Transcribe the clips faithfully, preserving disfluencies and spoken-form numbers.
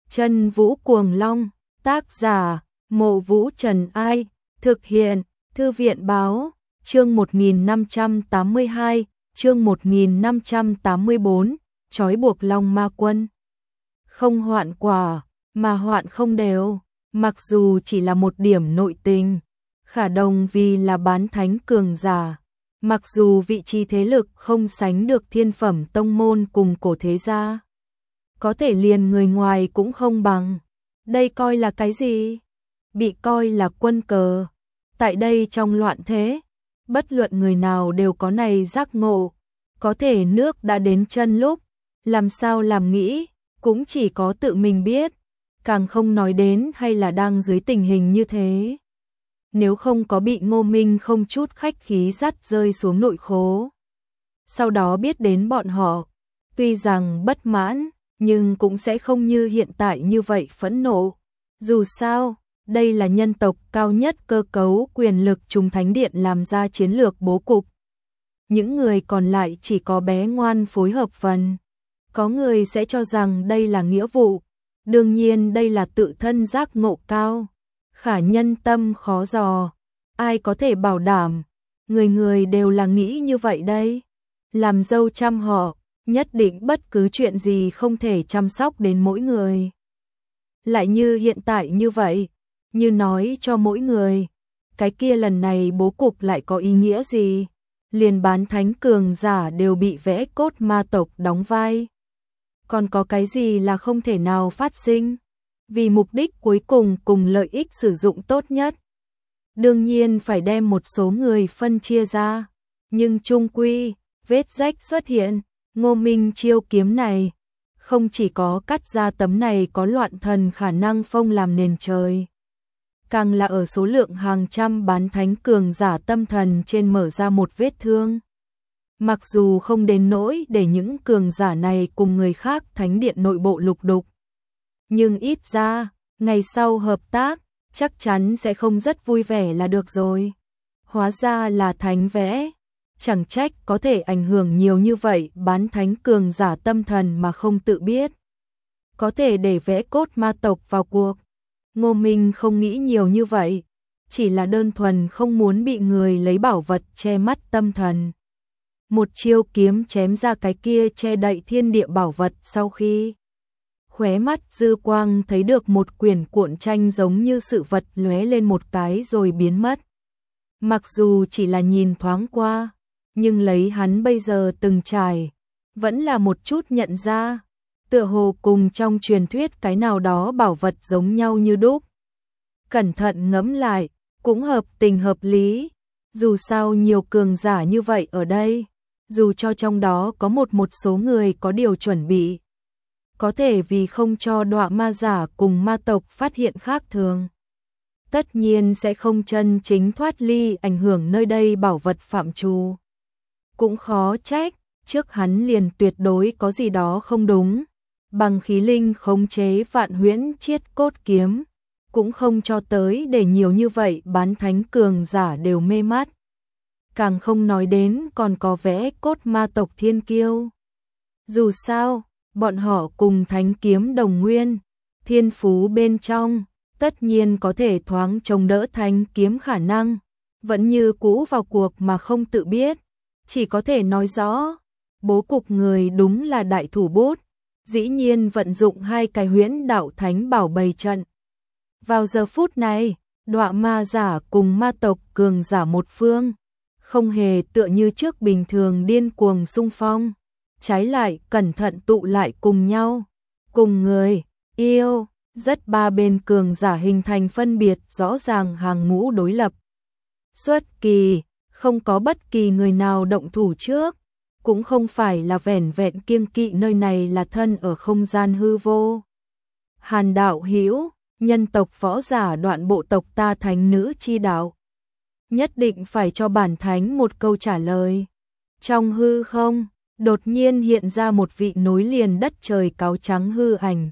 Chân Vũ Cuồng Long, tác giả, Mộ Vũ Trần Ai, thực hiện, Thư viện báo, chương một nghìn năm trăm tám mươi hai, chương một nghìn năm trăm tám mươi tư, trói buộc Long Ma Quân. Không hoạn quả, mà hoạn không đều, mặc dù chỉ là một điểm nội tình, Khả Đồng vì là bán thánh cường giả, mặc dù vị trí thế lực không sánh được thiên phẩm tông môn cùng cổ thế gia, có thể liền người ngoài cũng không bằng. Đây coi là cái gì? Bị coi là quân cờ. Tại đây trong loạn thế, bất luận người nào đều có này giác ngộ, có thể nước đã đến chân lúc, làm sao làm nghĩ, cũng chỉ có tự mình biết, càng không nói đến hay là đang dưới tình hình như thế. Nếu không có bị Ngô Minh không chút khách khí dắt rơi xuống nội khố. Sau đó biết đến bọn họ, tuy rằng bất mãn, nhưng cũng sẽ không như hiện tại như vậy phẫn nộ. Dù sao, đây là nhân tộc cao nhất cơ cấu quyền lực Trùng Thánh Điện làm ra chiến lược bố cục. Những người còn lại chỉ có bé ngoan phối hợp phần. Có người sẽ cho rằng đây là nghĩa vụ, đương nhiên đây là tự thân giác ngộ cao. Khả nhân tâm khó dò, ai có thể bảo đảm, người người đều là nghĩ như vậy đây. Làm dâu trăm họ, nhất định bất cứ chuyện gì không thể chăm sóc đến mỗi người. Lại như hiện tại như vậy, như nói cho mỗi người, cái kia lần này bố cục lại có ý nghĩa gì? Liền bán thánh cường giả đều bị vẽ cốt ma tộc đóng vai. Còn có cái gì là không thể nào phát sinh? Vì mục đích cuối cùng cùng lợi ích sử dụng tốt nhất. Đương nhiên phải đem một số người phân chia ra, nhưng chung quy, vết rách xuất hiện, Ngô Minh chiêu kiếm này, không chỉ có cắt ra tấm này có loạn thần khả năng phong làm nền trời, càng là ở số lượng hàng trăm bán thánh cường giả tâm thần trên mở ra một vết thương. Mặc dù không đến nỗi để những cường giả này cùng người khác thánh điện nội bộ lục đục, nhưng ít ra, ngày sau hợp tác, chắc chắn sẽ không rất vui vẻ là được rồi. Hóa ra là thánh vẽ, chẳng trách có thể ảnh hưởng nhiều như vậy bán thánh cường giả tâm thần mà không tự biết. Có thể để vẽ cốt ma tộc vào cuộc. Ngô Minh không nghĩ nhiều như vậy, chỉ là đơn thuần không muốn bị người lấy bảo vật che mắt tâm thần. Một chiêu kiếm chém ra cái kia che đậy thiên địa bảo vật sau khi khóe mắt dư quang thấy được một quyển cuộn tranh giống như sự vật lóe lên một cái rồi biến mất. Mặc dù chỉ là nhìn thoáng qua, nhưng lấy hắn bây giờ từng trải, vẫn là một chút nhận ra, tựa hồ cùng trong truyền thuyết cái nào đó bảo vật giống nhau như đúc. Cẩn thận ngẫm lại, cũng hợp tình hợp lý, dù sao nhiều cường giả như vậy ở đây, dù cho trong đó có một một số người có điều chuẩn bị, có thể vì không cho đọa ma giả cùng ma tộc phát hiện khác thường, tất nhiên sẽ không chân chính thoát ly ảnh hưởng nơi đây bảo vật phạm trù. Cũng khó trách, trước hắn liền tuyệt đối có gì đó không đúng, bằng khí linh khống chế vạn huyễn chiết cốt kiếm, cũng không cho tới để nhiều như vậy bán thánh cường giả đều mê mắt. Càng không nói đến còn có vẽ cốt ma tộc thiên kiêu. Dù sao, bọn họ cùng thánh kiếm đồng nguyên, thiên phú bên trong, tất nhiên có thể thoáng chống đỡ thánh kiếm khả năng, vẫn như cũ vào cuộc mà không tự biết, chỉ có thể nói rõ, bố cục người đúng là đại thủ bút, dĩ nhiên vận dụng hai cái huyễn đạo thánh bảo bày trận. Vào giờ phút này, đọa ma giả cùng ma tộc cường giả một phương, không hề tựa như trước bình thường điên cuồng xung phong, trái lại cẩn thận tụ lại cùng nhau, cùng người, yêu, rất ba bên cường giả hình thành phân biệt rõ ràng hàng ngũ đối lập. Xuất kỳ, không có bất kỳ người nào động thủ trước, cũng không phải là vẻn vẹn kiêng kỵ nơi này là thân ở không gian hư vô. Hàn đạo hữu, nhân tộc võ giả đoạn bộ tộc ta thánh nữ chi đạo, nhất định phải cho bản thánh một câu trả lời. Trong hư không, đột nhiên hiện ra một vị nối liền đất trời cáo trắng hư ảnh.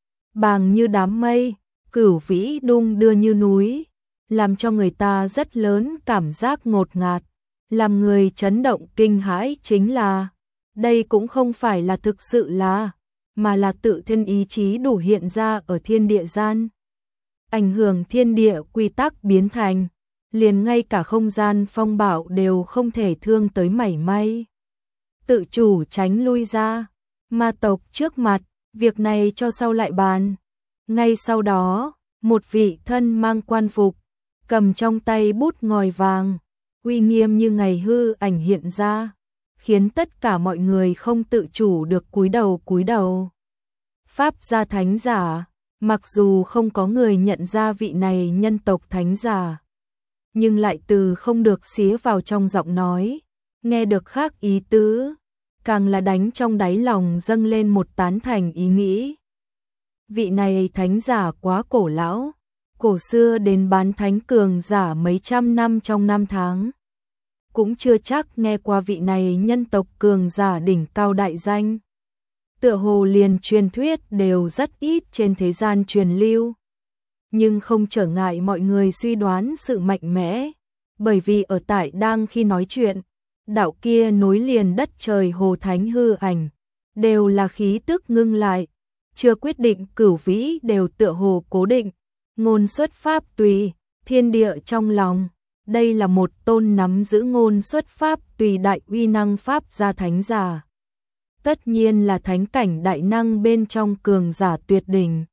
Bàng như đám mây, cửu vĩ đung đưa như núi, làm cho người ta rất lớn cảm giác ngột ngạt, làm người chấn động kinh hãi chính là, đây cũng không phải là thực sự là mà là tự thân ý chí đủ hiện ra ở thiên địa gian. Ảnh hưởng thiên địa quy tắc biến thành, liền ngay cả không gian phong bạo đều không thể thương tới mảy may. Tự chủ tránh lui ra, ma tộc trước mặt, việc này cho sau lại bàn. Ngay sau đó, một vị thân mang quan phục, cầm trong tay bút ngòi vàng, uy nghiêm như ngày hư ảnh hiện ra, khiến tất cả mọi người không tự chủ được cúi đầu cúi đầu. Pháp gia thánh giả, mặc dù không có người nhận ra vị này nhân tộc thánh giả, nhưng lại từ không được xía vào trong giọng nói, nghe được khác ý tứ, càng là đánh trong đáy lòng dâng lên một tán thành ý nghĩ. Vị này thánh giả quá cổ lão, cổ xưa đến bán thánh cường giả mấy trăm năm trong năm tháng. Cũng chưa chắc nghe qua vị này nhân tộc cường giả đỉnh cao đại danh. Tựa hồ liền truyền thuyết đều rất ít trên thế gian truyền lưu. Nhưng không trở ngại mọi người suy đoán sự mạnh mẽ, bởi vì ở tại đang khi nói chuyện, đạo kia nối liền đất trời hồ thánh hư ảnh, đều là khí tức ngưng lại, chưa quyết định cửu vĩ đều tựa hồ cố định, ngôn xuất pháp tùy, thiên địa trong lòng. Đây là một tôn nắm giữ ngôn xuất pháp tùy đại uy năng pháp gia thánh giả. Tất nhiên là thánh cảnh đại năng bên trong cường giả tuyệt đỉnh.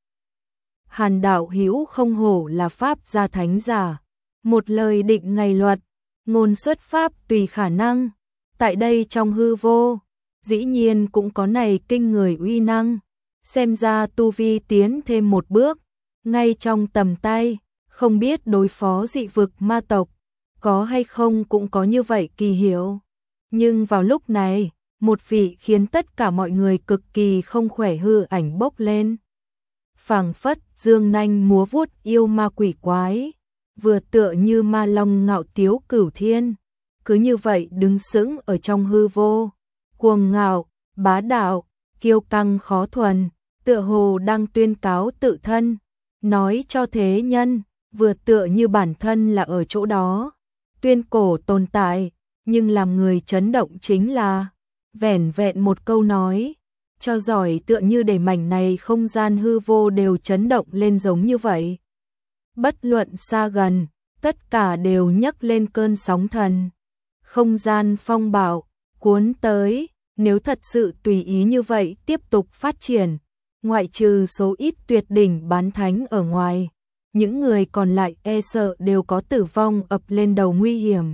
Hàn đạo hữu không hổ là pháp gia thánh giả, một lời định ngày luật, ngôn xuất pháp tùy khả năng. Tại đây trong hư vô, dĩ nhiên cũng có này kinh người uy năng, xem ra tu vi tiến thêm một bước, ngay trong tầm tay, không biết đối phó dị vực ma tộc, có hay không cũng có như vậy kỳ hiệu. Nhưng vào lúc này, một vị khiến tất cả mọi người cực kỳ không khỏe hư ảnh bốc lên. Phảng phất dương nanh múa vuốt yêu ma quỷ quái, vừa tựa như ma long ngạo tiếu cửu thiên, cứ như vậy đứng sững ở trong hư vô, cuồng ngạo, bá đạo, kiêu căng khó thuần, tựa hồ đang tuyên cáo tự thân, nói cho thế nhân, vừa tựa như bản thân là ở chỗ đó, tuyên cổ tồn tại, nhưng làm người chấn động chính là vẻn vẹn một câu nói, cho giỏi tựa như để mảnh này không gian hư vô đều chấn động lên giống như vậy. Bất luận xa gần, tất cả đều nhấc lên cơn sóng thần. Không gian phong bạo, cuốn tới, nếu thật sự tùy ý như vậy tiếp tục phát triển, ngoại trừ số ít tuyệt đỉnh bán thánh ở ngoài, những người còn lại e sợ đều có tử vong ập lên đầu nguy hiểm.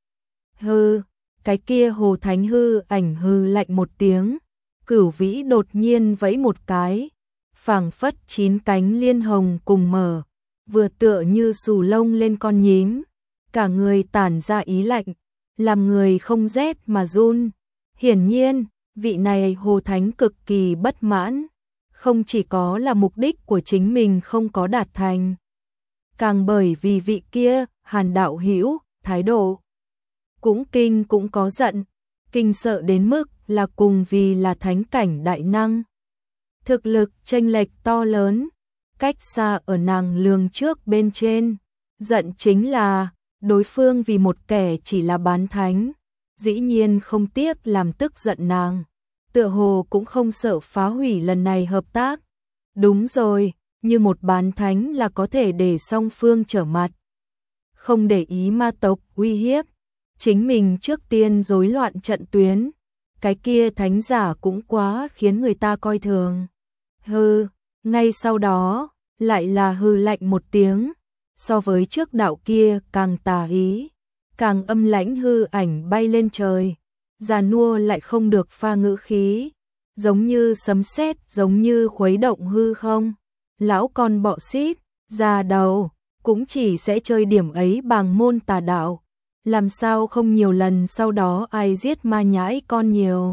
Hư, cái kia hồ thánh hư ảnh hư lạnh một tiếng, cửu vĩ đột nhiên vẫy một cái, phảng phất chín cánh liên hồng cùng mở, vừa tựa như xù lông lên con nhím, cả người tản ra ý lạnh, làm người không rét mà run. Hiển nhiên, vị này hồ thánh cực kỳ bất mãn, không chỉ có là mục đích của chính mình không có đạt thành, càng bởi vì vị kia, Hàn đạo hữu, thái độ cũng kinh cũng có giận, kinh sợ đến mức là cùng vì là thánh cảnh đại năng. Thực lực chênh lệch to lớn, cách xa ở nàng lường trước bên trên, giận chính là đối phương vì một kẻ chỉ là bán thánh, dĩ nhiên không tiếc làm tức giận nàng, tựa hồ cũng không sợ phá hủy lần này hợp tác. Đúng rồi, như một bán thánh là có thể để song phương trở mặt, không để ý ma tộc uy hiếp, chính mình trước tiên rối loạn trận tuyến, cái kia thánh giả cũng quá khiến người ta coi thường. Hừ, ngay sau đó, lại là hừ lạnh một tiếng, so với trước đạo kia càng tà ý, càng âm lãnh hư ảnh bay lên trời, già nua lại không được pha ngữ khí, giống như sấm sét, giống như khuấy động hư không. Lão con bọ xít, già đầu, cũng chỉ sẽ chơi điểm ấy bằng môn tà đạo, làm sao không nhiều lần sau đó ai giết ma nhãi con nhiều.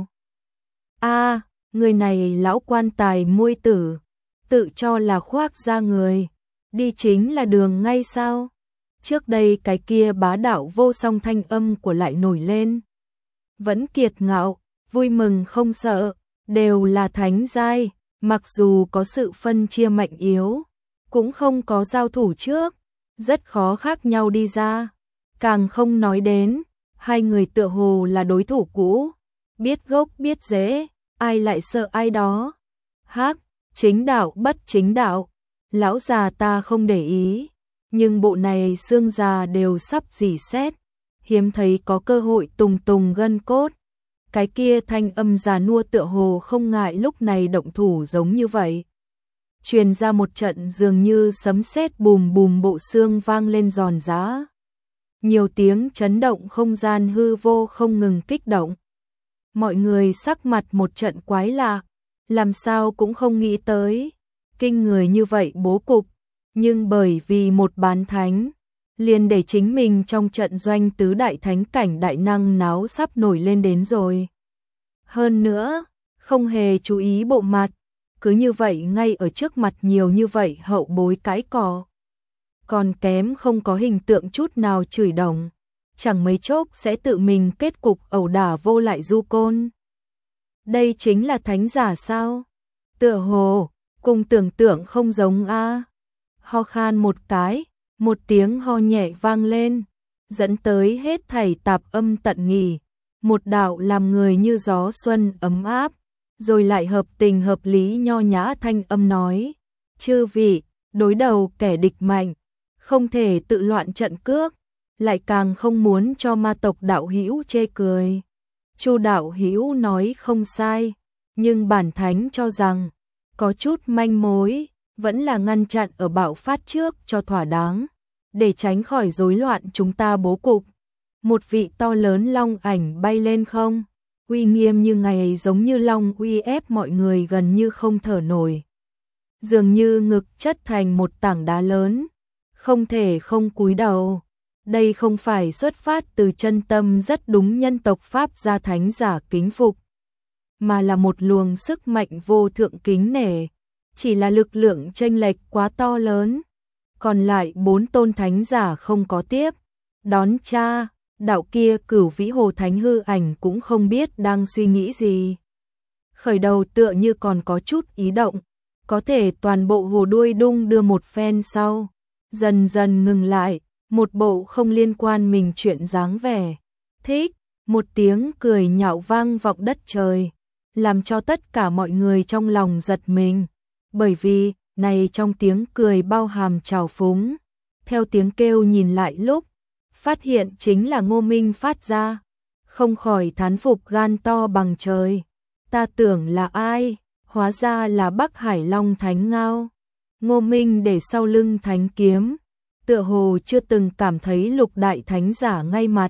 A, à, người này lão quan tài muôi tử, tự cho là khoác ra người, đi chính là đường ngay sao? Trước đây cái kia bá đạo vô song thanh âm của lại nổi lên. Vẫn kiệt ngạo, vui mừng không sợ, đều là thánh giai, mặc dù có sự phân chia mạnh yếu, cũng không có giao thủ trước, rất khó khác nhau đi ra. Càng không nói đến, hai người tựa hồ là đối thủ cũ, biết gốc biết rễ, ai lại sợ ai đó. Hắc, chính đạo bất chính đạo, lão già ta không để ý, nhưng bộ này xương già đều sắp rỉ sét, hiếm thấy có cơ hội tùng tùng gân cốt. Cái kia thanh âm già nua tựa hồ không ngại lúc này động thủ giống như vậy. Truyền ra một trận dường như sấm sét bùm bùm, bộ xương vang lên giòn giã. Nhiều tiếng chấn động, không gian hư vô không ngừng kích động. Mọi người sắc mặt một trận quái lạ, làm sao cũng không nghĩ tới. Kinh người như vậy bố cục, nhưng bởi vì một bán thánh, liền để chính mình trong trận doanh tứ đại thánh cảnh đại năng náo sắp nổi lên đến rồi. Hơn nữa, không hề chú ý bộ mặt, cứ như vậy ngay ở trước mặt nhiều như vậy hậu bối cãi cọ. Còn kém không có hình tượng chút nào chửi đồng, chẳng mấy chốc sẽ tự mình kết cục ẩu đả vô lại du côn. Đây chính là thánh giả sao? Tựa hồ, cùng tưởng tượng không giống a. Ho khan một cái, một tiếng ho nhẹ vang lên, dẫn tới hết thảy tạp âm tận nghỉ, một đạo làm người như gió xuân ấm áp, rồi lại hợp tình hợp lý nho nhã thanh âm nói: "Chư vị, đối đầu kẻ địch mạnh, không thể tự loạn trận cước, lại càng không muốn cho ma tộc đạo hữu chê cười." Chu đạo hữu nói không sai, nhưng bản thánh cho rằng có chút manh mối, vẫn là ngăn chặn ở bạo phát trước cho thỏa đáng, để tránh khỏi rối loạn chúng ta bố cục. Một vị to lớn long ảnh bay lên không, uy nghiêm như ngày, giống như long uy ép mọi người gần như không thở nổi. Dường như ngực chất thành một tảng đá lớn, không thể không cúi đầu. Đây không phải xuất phát từ chân tâm rất đúng nhân tộc Pháp gia thánh giả kính phục, mà là một luồng sức mạnh vô thượng kính nể, chỉ là lực lượng chênh lệch quá to lớn. Còn lại bốn tôn thánh giả không có tiếp đón cha, đạo kia Cửu Vĩ Hồ Thánh hư ảnh cũng không biết đang suy nghĩ gì. Khởi đầu tựa như còn có chút ý động, có thể toàn bộ hồ đuôi đung đưa một phen sau, dần dần ngừng lại, một bộ không liên quan mình chuyện dáng vẻ. Thích, một tiếng cười nhạo vang vọng đất trời, làm cho tất cả mọi người trong lòng giật mình, bởi vì này trong tiếng cười bao hàm trào phúng. Theo tiếng kêu nhìn lại lúc, phát hiện chính là Ngô Minh phát ra, không khỏi thán phục gan to bằng trời. Ta tưởng là ai, hóa ra là Bắc Hải Long Thánh Ngao. Ngô Minh để sau lưng thánh kiếm, tựa hồ chưa từng cảm thấy lục đại thánh giả ngay mặt.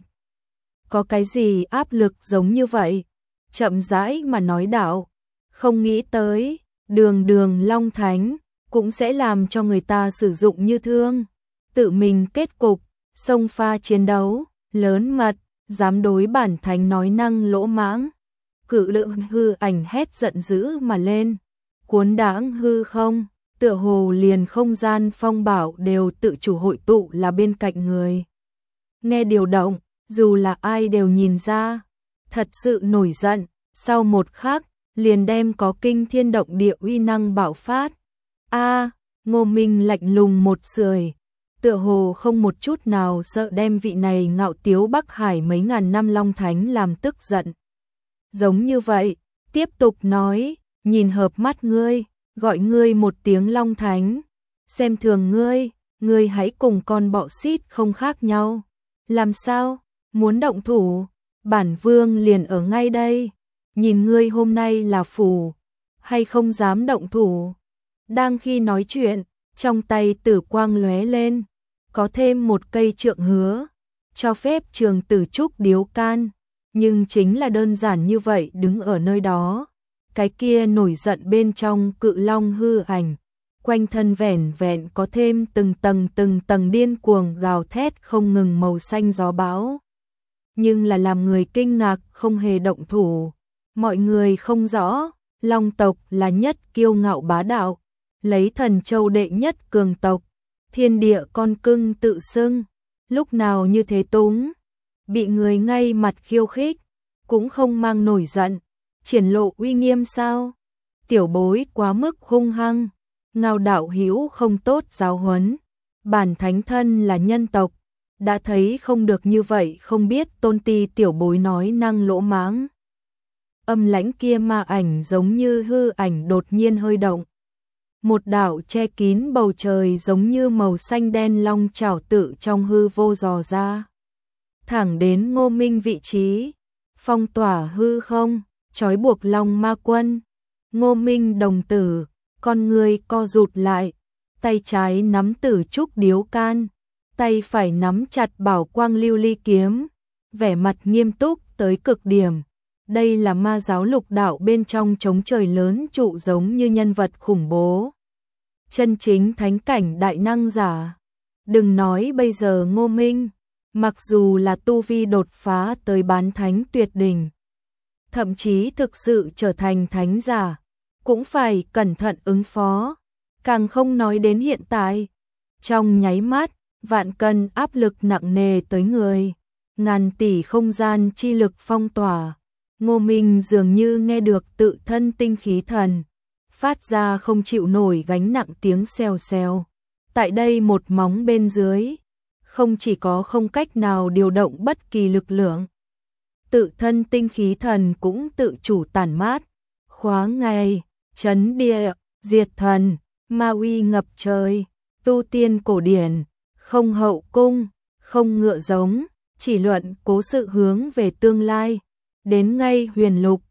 Có cái gì áp lực giống như vậy? Chậm rãi mà nói đạo, không nghĩ tới, đường đường Long Thánh, cũng sẽ làm cho người ta sử dụng như thương. Tự mình kết cục, xông pha chiến đấu, lớn mật, dám đối bản thánh nói năng lỗ mãng. Cự lượng hư ảnh hét giận dữ mà lên, cuốn đãng hư không, tựa hồ liền không gian phong bảo đều tự chủ hội tụ là bên cạnh người. Nghe điều động, dù là ai đều nhìn ra, thật sự nổi giận, sau một khắc, liền đem có kinh thiên động địa uy năng bạo phát. A, Ngô Minh lạnh lùng một sưởi, tựa hồ không một chút nào sợ đem vị này ngạo tiếu Bắc Hải mấy ngàn năm Long Thánh làm tức giận. Giống như vậy, tiếp tục nói, nhìn hợp mắt ngươi, gọi ngươi một tiếng Long Thánh, xem thường ngươi, ngươi hãy cùng con bọ xít không khác nhau. Làm sao, muốn động thủ, bản vương liền ở ngay đây, nhìn ngươi hôm nay là phù, hay không dám động thủ. Đang khi nói chuyện, trong tay tử quang lóe lên, có thêm một cây trượng hứa, cho phép Trường Tử Trúc điếu can, nhưng chính là đơn giản như vậy đứng ở nơi đó. Cái kia nổi giận bên trong cự long hư ảnh, quanh thân vẻn vẹn có thêm từng tầng từng tầng điên cuồng gào thét không ngừng màu xanh gió bão. Nhưng là làm người kinh ngạc không hề động thủ. Mọi người không rõ, Long tộc là nhất kiêu ngạo bá đạo, lấy Thần Châu đệ nhất cường tộc, thiên địa con cưng tự xưng, lúc nào như thế túng, bị người ngay mặt khiêu khích, cũng không mang nổi giận, triển lộ uy nghiêm sao? Tiểu bối quá mức hung hăng, Ngao đạo hữu không tốt giáo huấn, bản thánh thân là nhân tộc, đã thấy không được như vậy, không biết tôn ti tiểu bối nói năng lỗ mãng. âm lãnh kia ma ảnh giống như hư ảnh đột nhiên hơi động. Một đạo che kín bầu trời giống như màu xanh đen long chảo tự trong hư vô dò ra. Thẳng đến Ngô Minh vị trí, phong tỏa hư không, trói buộc long ma quân. Ngô Minh đồng tử, con người co rụt lại, tay trái nắm tử trúc điếu can, tay phải nắm chặt bảo quang lưu ly kiếm, vẻ mặt nghiêm túc tới cực điểm. Đây là ma giáo lục đạo bên trong trống trời lớn trụ giống như nhân vật khủng bố. Chân chính thánh cảnh đại năng giả. Đừng nói bây giờ Ngô Minh, mặc dù là tu vi đột phá tới bán thánh tuyệt đỉnh, thậm chí thực sự trở thành thánh giả, cũng phải cẩn thận ứng phó, càng không nói đến hiện tại. Trong nháy mắt, vạn cân áp lực nặng nề tới người, ngàn tỷ không gian chi lực phong tỏa. Ngô Minh dường như nghe được tự thân tinh khí thần, phát ra không chịu nổi gánh nặng tiếng xèo xèo. Tại đây một móng bên dưới, không chỉ có không cách nào điều động bất kỳ lực lượng, tự thân tinh khí thần cũng tự chủ tản mát, khóa ngay, chấn địa, diệt thần, ma uy ngập trời, tu tiên cổ điển, không hậu cung, không ngựa giống, chỉ luận cố sự hướng về tương lai. Đến ngay huyền lục,